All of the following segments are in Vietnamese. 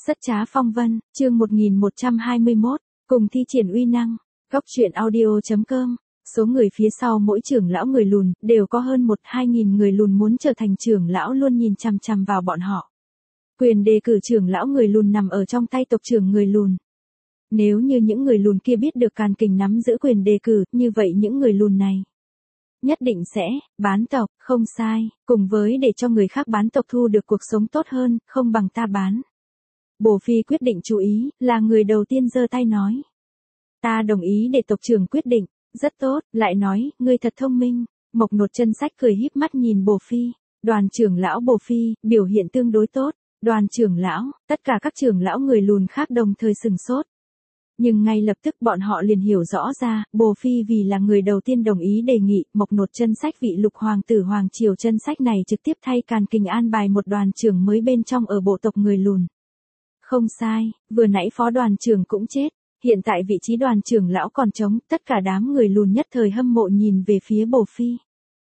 Rất trá phong vân, chương 1121, cùng thi triển uy năng. Góc truyện audio.com. Số người phía sau mỗi trưởng lão người lùn, đều có hơn 1-2 nghìn người lùn muốn trở thành trưởng lão luôn nhìn chằm chằm vào bọn họ. Quyền đề cử trưởng lão người lùn nằm ở trong tay tộc trưởng người lùn. Nếu như những người lùn kia biết được Càn Kình nắm giữ quyền đề cử, như vậy những người lùn này nhất định sẽ bán tộc, không sai, cùng với để cho người khác bán tộc thu được cuộc sống tốt hơn, không bằng ta bán. Bồ Phi quyết định chú ý, là người đầu tiên giơ tay nói. Ta đồng ý để tộc trưởng quyết định, rất tốt, lại nói, ngươi thật thông minh. Mộc Nột Chân Sách cười híp mắt nhìn Bồ Phi, đoàn trưởng lão Bồ Phi, biểu hiện tương đối tốt, đoàn trưởng lão, tất cả các trưởng lão người lùn khác đồng thời sừng sốt. Nhưng ngay lập tức bọn họ liền hiểu rõ ra, Bồ Phi vì là người đầu tiên đồng ý đề nghị, Mộc Nột Chân Sách vị lục hoàng tử Hoàng Triều Chân Sách này trực tiếp thay Càn Kình an bài một đoàn trưởng mới bên trong ở bộ tộc người lùn. Không sai, vừa nãy phó đoàn trưởng cũng chết, hiện tại vị trí đoàn trưởng lão còn trống, tất cả đám người lùn nhất thời hâm mộ nhìn về phía Bồ Phi.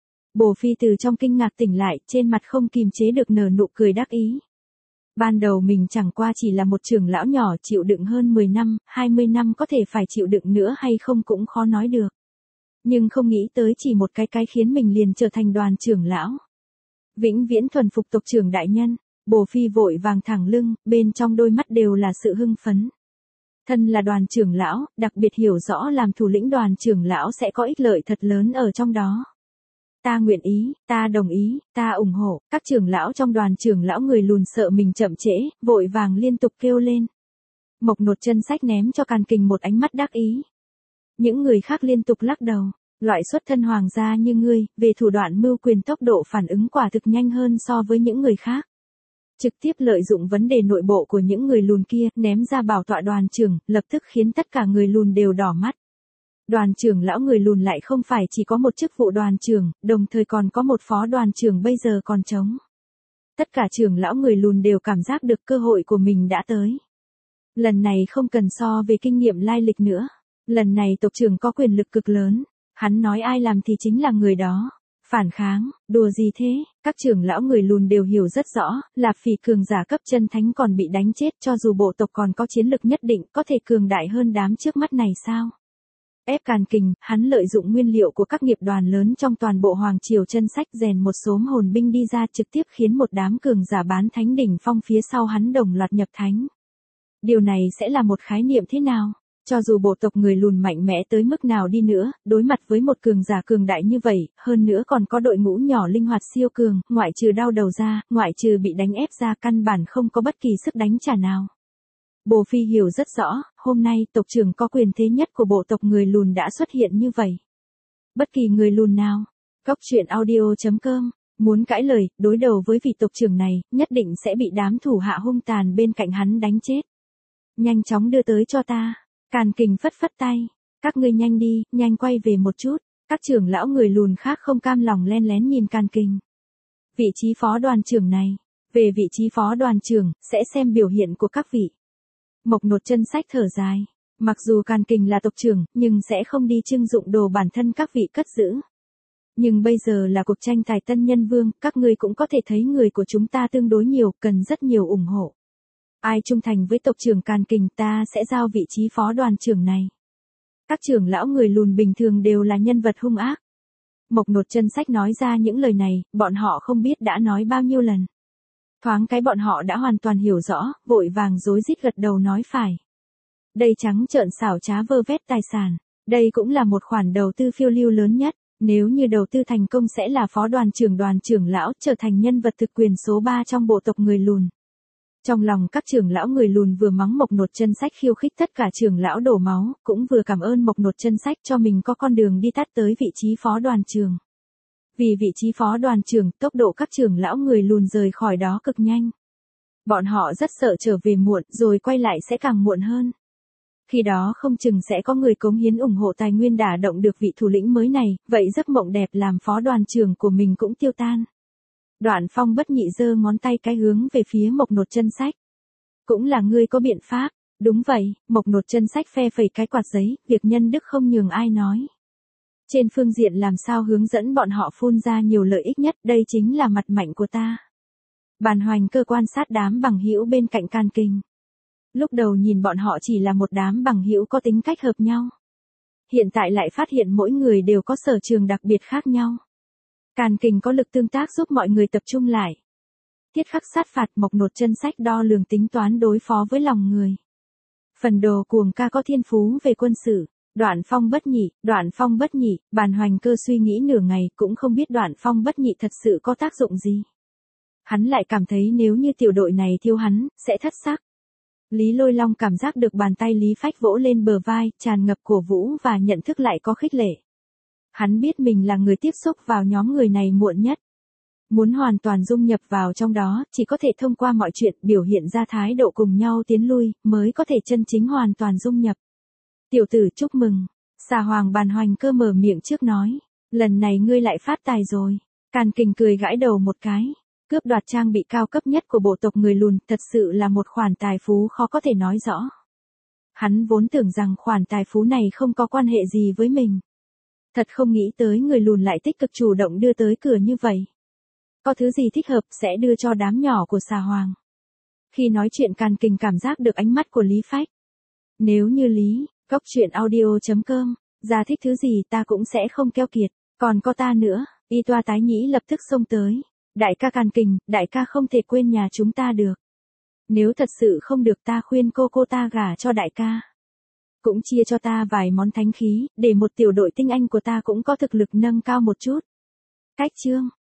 Bồ Phi từ trong kinh ngạc tỉnh lại, trên mặt không kìm chế được nở nụ cười đắc ý. Ban đầu mình chẳng qua chỉ là một trưởng lão nhỏ chịu đựng hơn 10 năm, 20 năm có thể phải chịu đựng nữa hay không cũng khó nói được. Nhưng không nghĩ tới chỉ một cái khiến mình liền trở thành đoàn trưởng lão. Vĩnh viễn thuần phục tộc trưởng đại nhân, Bồ Phi vội vàng thẳng lưng, bên trong đôi mắt đều là sự hưng phấn. Thân là đoàn trưởng lão, đặc biệt hiểu rõ làm thủ lĩnh đoàn trưởng lão sẽ có ích lợi thật lớn ở trong đó. Ta nguyện ý, ta đồng ý, ta ủng hộ, các trưởng lão trong đoàn trưởng lão người lùn sợ mình chậm trễ, vội vàng liên tục kêu lên. Mộc Nột Chân Sách ném cho Càn Kình một ánh mắt đắc ý. Những người khác liên tục lắc đầu, loại xuất thân hoàng gia như ngươi, về thủ đoạn mưu quyền tốc độ phản ứng quả thực nhanh hơn so với những người khác. Trực tiếp lợi dụng vấn đề nội bộ của những người lùn kia, ném ra bảo tọa đoàn trưởng, lập tức khiến tất cả người lùn đều đỏ mắt. Đoàn trưởng lão người lùn lại không phải chỉ có một chức vụ đoàn trưởng, đồng thời còn có một phó đoàn trưởng bây giờ còn trống. Tất cả trưởng lão người lùn đều cảm giác được cơ hội của mình đã tới. Lần này không cần so về kinh nghiệm lai lịch nữa. Lần này tộc trưởng có quyền lực cực lớn. Hắn nói ai làm thì chính là người đó. Phản kháng, đùa gì thế, các trưởng lão người lùn đều hiểu rất rõ, là Phỉ cường giả cấp chân thánh còn bị đánh chết cho dù bộ tộc còn có chiến lực nhất định có thể cường đại hơn đám trước mắt này sao. Ép Càn Kình, hắn lợi dụng nguyên liệu của các nghiệp đoàn lớn trong toàn bộ Hoàng Triều Chân Sách rèn một số hồn binh đi ra trực tiếp khiến một đám cường giả bán thánh đỉnh phong phía sau hắn đồng loạt nhập thánh. Điều này sẽ là một khái niệm thế nào? Cho dù bộ tộc người lùn mạnh mẽ tới mức nào đi nữa, đối mặt với một cường giả cường đại như vậy, hơn nữa còn có đội ngũ nhỏ linh hoạt siêu cường, ngoại trừ đau đầu ra, ngoại trừ bị đánh ép ra căn bản không có bất kỳ sức đánh trả nào. Bồ Phi hiểu rất rõ, hôm nay tộc trưởng có quyền thế nhất của bộ tộc người lùn đã xuất hiện như vậy. Bất kỳ người lùn nào, góc truyện audio.com, muốn cãi lời, đối đầu với vị tộc trưởng này, nhất định sẽ bị đám thủ hạ hung tàn bên cạnh hắn đánh chết. Nhanh chóng đưa tới cho ta. Càn Kình phất phất tay, các ngươi nhanh đi, nhanh quay về một chút, các trưởng lão người lùn khác không cam lòng len lén nhìn Càn Kình. Vị trí phó đoàn trưởng này, về vị trí phó đoàn trưởng, sẽ xem biểu hiện của các vị. Mộc Nột Chân Sách thở dài, mặc dù Càn Kình là tộc trưởng, nhưng sẽ không đi trưng dụng đồ bản thân các vị cất giữ. Nhưng bây giờ là cuộc tranh tài tân nhân vương, các ngươi cũng có thể thấy người của chúng ta tương đối nhiều, cần rất nhiều ủng hộ. Ai trung thành với tộc trưởng Càn Kình ta sẽ giao vị trí phó đoàn trưởng này. Các trưởng lão người lùn bình thường đều là nhân vật hung ác. Mộc Nột Chân Sách nói ra những lời này, bọn họ không biết đã nói bao nhiêu lần. Thoáng cái bọn họ đã hoàn toàn hiểu rõ, vội vàng rối rít gật đầu nói phải. Đây trắng trợn xảo trá vơ vét tài sản, đây cũng là một khoản đầu tư phiêu lưu lớn nhất. Nếu như đầu tư thành công sẽ là phó đoàn trưởng lão, trở thành nhân vật thực quyền số 3 trong bộ tộc người lùn. Trong lòng các trưởng lão người lùn vừa mắng Mộc Nột Chân Sách khiêu khích tất cả trưởng lão đổ máu, cũng vừa cảm ơn Mộc Nột Chân Sách cho mình có con đường đi tắt tới vị trí phó đoàn trưởng. Vì vị trí phó đoàn trưởng, tốc độ các trưởng lão người lùn rời khỏi đó cực nhanh. Bọn họ rất sợ trở về muộn, rồi quay lại sẽ càng muộn hơn. Khi đó không chừng sẽ có người cống hiến ủng hộ tài nguyên đả động được vị thủ lĩnh mới này, vậy giấc mộng đẹp làm phó đoàn trưởng của mình cũng tiêu tan. Đoạn Phong bất nhị giơ ngón tay cái hướng về phía Mộc Nột Chân Sách. Cũng là ngươi có biện pháp. Đúng vậy, Mộc Nột Chân Sách phe phẩy cái quạt giấy, việc nhân đức không nhường ai nói. Trên phương diện làm sao hướng dẫn bọn họ phun ra nhiều lợi ích nhất, đây chính là mặt mạnh của ta. Bàn Hoành Cơ quan sát đám bằng hữu bên cạnh Càn Kình. Lúc đầu nhìn bọn họ chỉ là một đám bằng hữu có tính cách hợp nhau. Hiện tại lại phát hiện mỗi người đều có sở trường đặc biệt khác nhau. Càn Kình có lực tương tác giúp mọi người tập trung lại. Tiết Khắc sát phạt, Mộc Nột chân sách đo lường tính toán đối phó với lòng người. Phần Đồ Cuồng ca có thiên phú về quân sự. Đoạn Phong bất nhị, Bàn Hoành Cơ suy nghĩ nửa ngày cũng không biết Đoạn Phong bất nhị thật sự có tác dụng gì. Hắn lại cảm thấy nếu như tiểu đội này thiếu hắn, sẽ thất sắc. Lý Lôi Long cảm giác được bàn tay Lý Phách vỗ lên bờ vai, tràn ngập cổ vũ và nhận thức lại có khích lệ. Hắn biết mình là người tiếp xúc vào nhóm người này muộn nhất. Muốn hoàn toàn dung nhập vào trong đó, chỉ có thể thông qua mọi chuyện biểu hiện ra thái độ cùng nhau tiến lui, mới có thể chân chính hoàn toàn dung nhập. Tiểu tử chúc mừng. Xà Hoàng Bàn Hoành Cơ mở miệng trước nói. Lần này ngươi lại phát tài rồi. Càn Kình cười gãi đầu một cái. Cướp đoạt trang bị cao cấp nhất của bộ tộc người lùn thật sự là một khoản tài phú khó có thể nói rõ. Hắn vốn tưởng rằng khoản tài phú này không có quan hệ gì với mình. Thật không nghĩ tới người lùn lại tích cực chủ động đưa tới cửa như vậy. Có thứ gì thích hợp sẽ đưa cho đám nhỏ của Xà Hoàng. Khi nói chuyện Càn Kình cảm giác được ánh mắt của Lý Phách. Nếu như Lý, Cốc.audio.com, ra thích thứ gì ta cũng sẽ không keo kiệt, còn có ta nữa, Y Toa Tái Nhĩ lập tức xông tới. Đại ca Càn Kình, đại ca không thể quên nhà chúng ta được. Nếu thật sự không được ta khuyên cô ta gả cho đại ca. Cũng chia cho ta vài món thánh khí, để một tiểu đội tinh anh của ta cũng có thực lực nâng cao một chút. Cách chương